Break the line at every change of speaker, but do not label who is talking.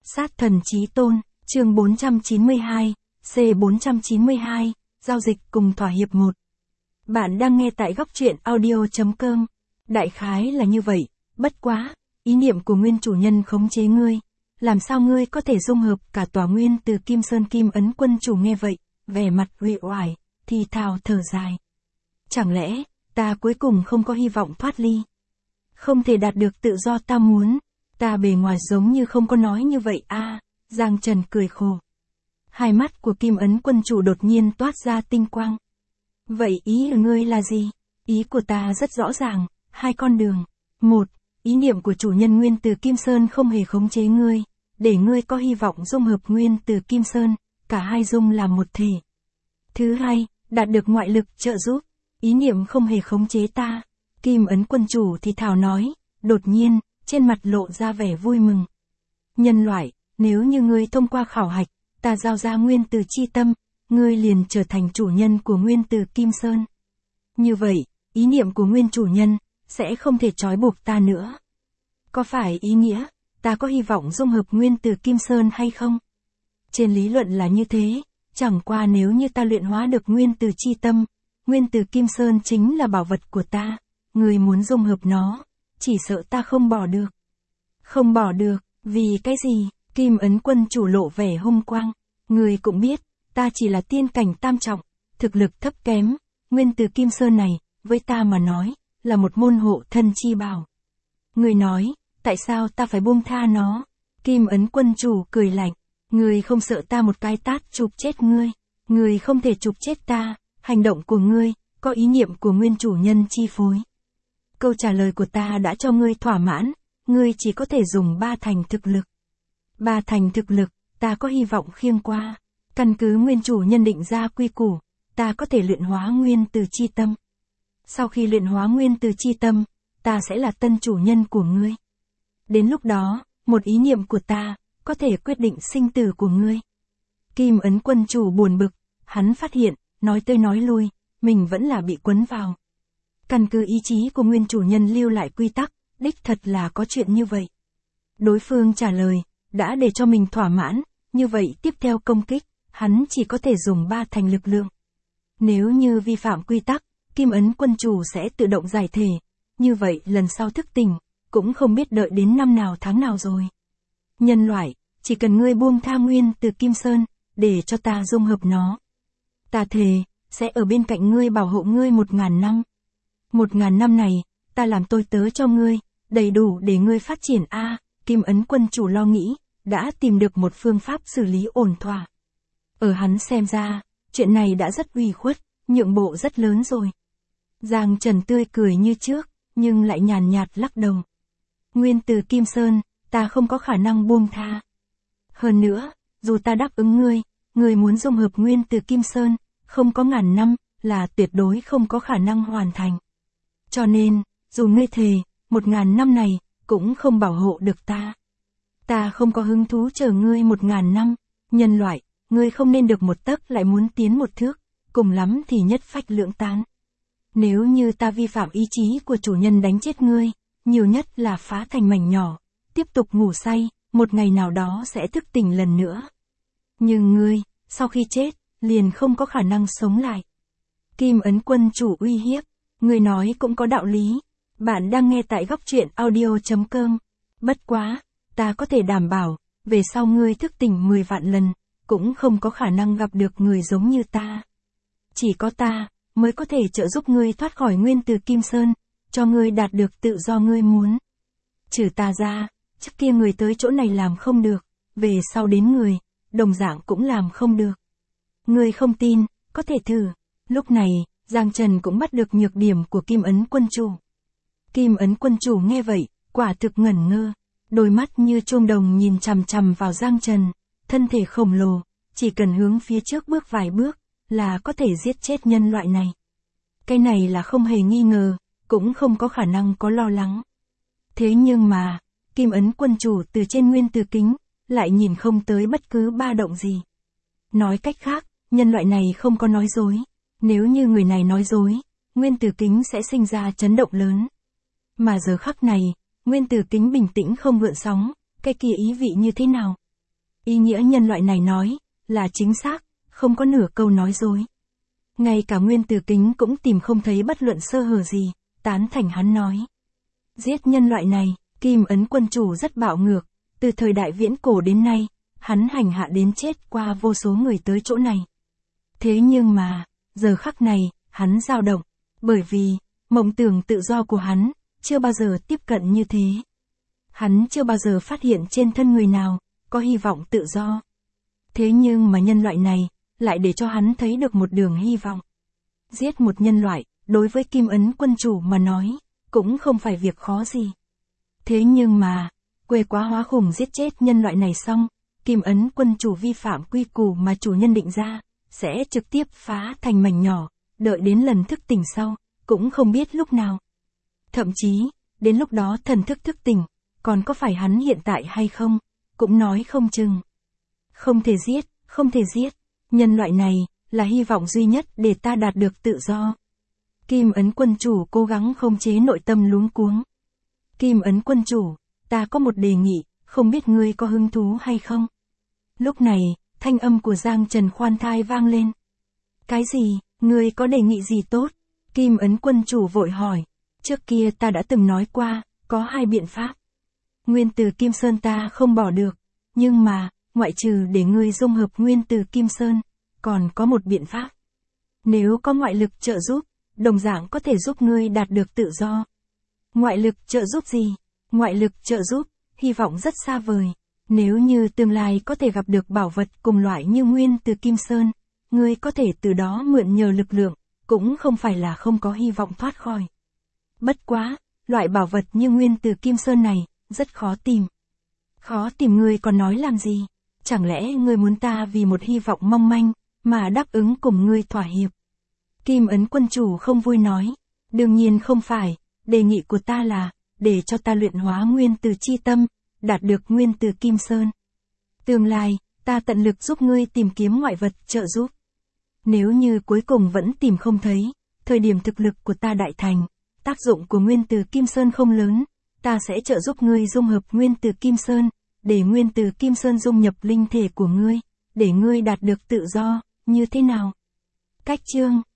Sát thần chí tôn, chương 492, C492, giao dịch cùng thỏa hiệp 1. Bạn đang nghe tại góc truyện audio.com. Đại khái là như vậy, bất quá, ý niệm của nguyên chủ nhân khống chế ngươi. Làm sao ngươi có thể dung hợp cả tòa nguyên từ Kim Sơn Kim Ấn quân chủ nghe vậy, vẻ mặt uể oải, thì thào thở dài. Chẳng lẽ, ta cuối cùng không có hy vọng thoát ly? Không thể đạt được tự do ta muốn. Ta bề ngoài giống như không có nói như vậy a. Giang Trần cười khổ. Hai mắt của Kim Ấn quân chủ đột nhiên toát ra tinh quang. Vậy ý của ngươi là gì? Ý của ta rất rõ ràng, hai con đường. Một, ý niệm của chủ nhân nguyên từ Kim Sơn không hề khống chế ngươi, để ngươi có hy vọng dung hợp nguyên từ Kim Sơn, cả hai dung làm một thể. Thứ hai, đạt được ngoại lực trợ giúp, ý niệm không hề khống chế ta. Kim Ấn quân chủ thì thào nói, đột nhiên, trên mặt lộ ra vẻ vui mừng. Nhân loại, nếu như ngươi thông qua khảo hạch, ta giao ra nguyên từ chi tâm, ngươi liền trở thành chủ nhân của nguyên từ Kim Sơn. Như vậy, ý niệm của nguyên chủ nhân, sẽ không thể trói buộc ta nữa. Có phải ý nghĩa, ta có hy vọng dung hợp nguyên từ Kim Sơn hay không? Trên lý luận là như thế, chẳng qua nếu như ta luyện hóa được nguyên từ chi tâm, nguyên từ Kim Sơn chính là bảo vật của ta, ngươi muốn dung hợp nó, chỉ sợ ta không bỏ được. Không bỏ được, vì cái gì? Kim Ấn quân chủ lộ vẻ hung quang. Ngươi cũng biết, ta chỉ là tiên cảnh tam trọng, thực lực thấp kém, nguyên từ Kim Sơn này, với ta mà nói, là một môn hộ thân chi bảo. Ngươi nói, tại sao ta phải buông tha nó? Kim Ấn quân chủ cười lạnh, ngươi không sợ ta một cái tát chụp chết ngươi, ngươi không thể chụp chết ta, hành động của ngươi, có ý niệm của nguyên chủ nhân chi phối. Câu trả lời của ta đã cho ngươi thỏa mãn, ngươi chỉ có thể dùng 3 thành thực lực. 3 thành thực lực, ta có hy vọng khiêng qua. Căn cứ nguyên chủ nhân định ra quy củ, ta có thể luyện hóa nguyên từ chi tâm. Sau khi luyện hóa nguyên từ chi tâm, ta sẽ là tân chủ nhân của ngươi. Đến lúc đó, một ý niệm của ta, có thể quyết định sinh tử của ngươi. Kim Ấn quân chủ buồn bực, hắn phát hiện, nói tới nói lui, mình vẫn là bị quấn vào. Căn cứ ý chí của nguyên chủ nhân lưu lại quy tắc, đích thật là có chuyện như vậy. Đối phương trả lời, đã để cho mình thỏa mãn, như vậy tiếp theo công kích, hắn chỉ có thể dùng 3 thành lực lượng. Nếu như vi phạm quy tắc, Kim Ấn quân chủ sẽ tự động giải thể, như vậy lần sau thức tỉnh, cũng không biết đợi đến năm nào tháng nào rồi. Nhân loại, chỉ cần ngươi buông tha nguyên từ Kim Sơn, để cho ta dung hợp nó. Ta thề, sẽ ở bên cạnh ngươi bảo hộ ngươi 1000 năm. 1000 năm này, ta làm tôi tớ cho ngươi, đầy đủ để ngươi phát triển a. Kim Ấn quân chủ lo nghĩ, đã tìm được một phương pháp xử lý ổn thỏa. Ở hắn xem ra, chuyện này đã rất ủy khuất, nhượng bộ rất lớn rồi. Giang Trần tươi cười như trước, nhưng lại nhàn nhạt lắc đầu. Nguyên từ Kim Sơn, ta không có khả năng buông tha. Hơn nữa, dù ta đáp ứng ngươi muốn dung hợp nguyên từ Kim Sơn, không có 1000 năm, là tuyệt đối không có khả năng hoàn thành. Cho nên, dù ngươi thề, 1000 năm này, cũng không bảo hộ được ta. Ta không có hứng thú chờ ngươi 1000 năm, nhân loại, ngươi không nên được một tấc lại muốn tiến một thước, cùng lắm thì nhất phách lưỡng tán. Nếu như ta vi phạm ý chí của chủ nhân đánh chết ngươi, nhiều nhất là phá thành mảnh nhỏ, tiếp tục ngủ say, một ngày nào đó sẽ thức tỉnh lần nữa. Nhưng ngươi, sau khi chết, liền không có khả năng sống lại. Kim Ấn quân chủ uy hiếp, ngươi nói cũng có đạo lý. Bạn đang nghe tại góc truyện audio.com. Bất quá, ta có thể đảm bảo, về sau ngươi thức tỉnh 10 vạn lần, cũng không có khả năng gặp được người giống như ta. Chỉ có ta, mới có thể trợ giúp ngươi thoát khỏi nguyên từ Kim Sơn, cho ngươi đạt được tự do ngươi muốn. Trừ ta ra, trước kia người tới chỗ này làm không được, về sau đến người, đồng dạng cũng làm không được. Ngươi không tin, có thể thử. Lúc này, Giang Trần cũng bắt được nhược điểm của Kim Ấn quân chủ. Kim Ấn quân chủ nghe vậy, quả thực ngẩn ngơ, đôi mắt như chuông đồng nhìn chằm chằm vào Giang Trần, thân thể khổng lồ, chỉ cần hướng phía trước bước vài bước, là có thể giết chết nhân loại này. Cái này là không hề nghi ngờ, cũng không có khả năng có lo lắng. Thế nhưng mà, Kim Ấn quân chủ từ trên nguyên từ kính, lại nhìn không tới bất cứ ba động gì. Nói cách khác, nhân loại này không có nói dối. Nếu như người này nói dối, nguyên từ kính sẽ sinh ra chấn động lớn. Mà giờ khắc này, nguyên từ kính bình tĩnh không gợn sóng, cái kia ý vị như thế nào? Ý nghĩa nhân loại này nói, là chính xác, không có nửa câu nói dối. Ngay cả Nguyên Tử Kính cũng tìm không thấy bất luận sơ hở gì, tán thành hắn nói. Giết nhân loại này, Kim Ấn quân chủ rất bạo ngược, từ thời đại viễn cổ đến nay, hắn hành hạ đến chết qua vô số người tới chỗ này. Thế nhưng mà, giờ khắc này, hắn dao động, bởi vì, mộng tưởng tự do của hắn, chưa bao giờ tiếp cận như thế. Hắn chưa bao giờ phát hiện trên thân người nào, có hy vọng tự do. Thế nhưng mà nhân loại này, lại để cho hắn thấy được một đường hy vọng. Giết một nhân loại, đối với Kim Ấn quân chủ mà nói, cũng không phải việc khó gì. Thế nhưng mà, quê quá hóa khủng giết chết nhân loại này xong, Kim Ấn quân chủ vi phạm quy củ mà chủ nhân định ra, sẽ trực tiếp phá thành mảnh nhỏ, đợi đến lần thức tỉnh sau, cũng không biết lúc nào. Thậm chí, đến lúc đó thần thức thức tỉnh, còn có phải hắn hiện tại hay không, cũng nói không chừng. Không thể giết, không thể giết, nhân loại này, là hy vọng duy nhất để ta đạt được tự do. Kim Ấn quân chủ cố gắng không chế nội tâm luống cuống. Kim Ấn quân chủ, ta có một đề nghị, không biết ngươi có hứng thú hay không? Lúc này, thanh âm của Giang Trần khoan thai vang lên. Cái gì, ngươi có đề nghị gì tốt? Kim Ấn quân chủ vội hỏi. Trước kia ta đã từng nói qua, có hai biện pháp. Nguyên tử Kim Sơn ta không bỏ được, nhưng mà, ngoại trừ để ngươi dung hợp nguyên tử Kim Sơn, còn có một biện pháp. Nếu có ngoại lực trợ giúp, đồng dạng có thể giúp ngươi đạt được tự do. Ngoại lực trợ giúp gì? Ngoại lực trợ giúp, hy vọng rất xa vời. Nếu như tương lai có thể gặp được bảo vật cùng loại như nguyên tử Kim Sơn, ngươi có thể từ đó mượn nhờ lực lượng, cũng không phải là không có hy vọng thoát khỏi. Bất quá, loại bảo vật như nguyên tử Kim Sơn này, rất khó tìm. Khó tìm ngươi còn nói làm gì? Chẳng lẽ ngươi muốn ta vì một hy vọng mong manh, mà đáp ứng cùng ngươi thỏa hiệp? Kim Ấn quân chủ không vui nói. Đương nhiên không phải, đề nghị của ta là, để cho ta luyện hóa nguyên tử chi tâm, đạt được nguyên tử Kim Sơn. Tương lai, ta tận lực giúp ngươi tìm kiếm ngoại vật trợ giúp. Nếu như cuối cùng vẫn tìm không thấy, thời điểm thực lực của ta đại thành, tác dụng của nguyên tử Kim Sơn không lớn, ta sẽ trợ giúp ngươi dung hợp nguyên tử Kim Sơn, để nguyên tử Kim Sơn dung nhập linh thể của ngươi, để ngươi đạt được tự do, như thế nào? Cách chương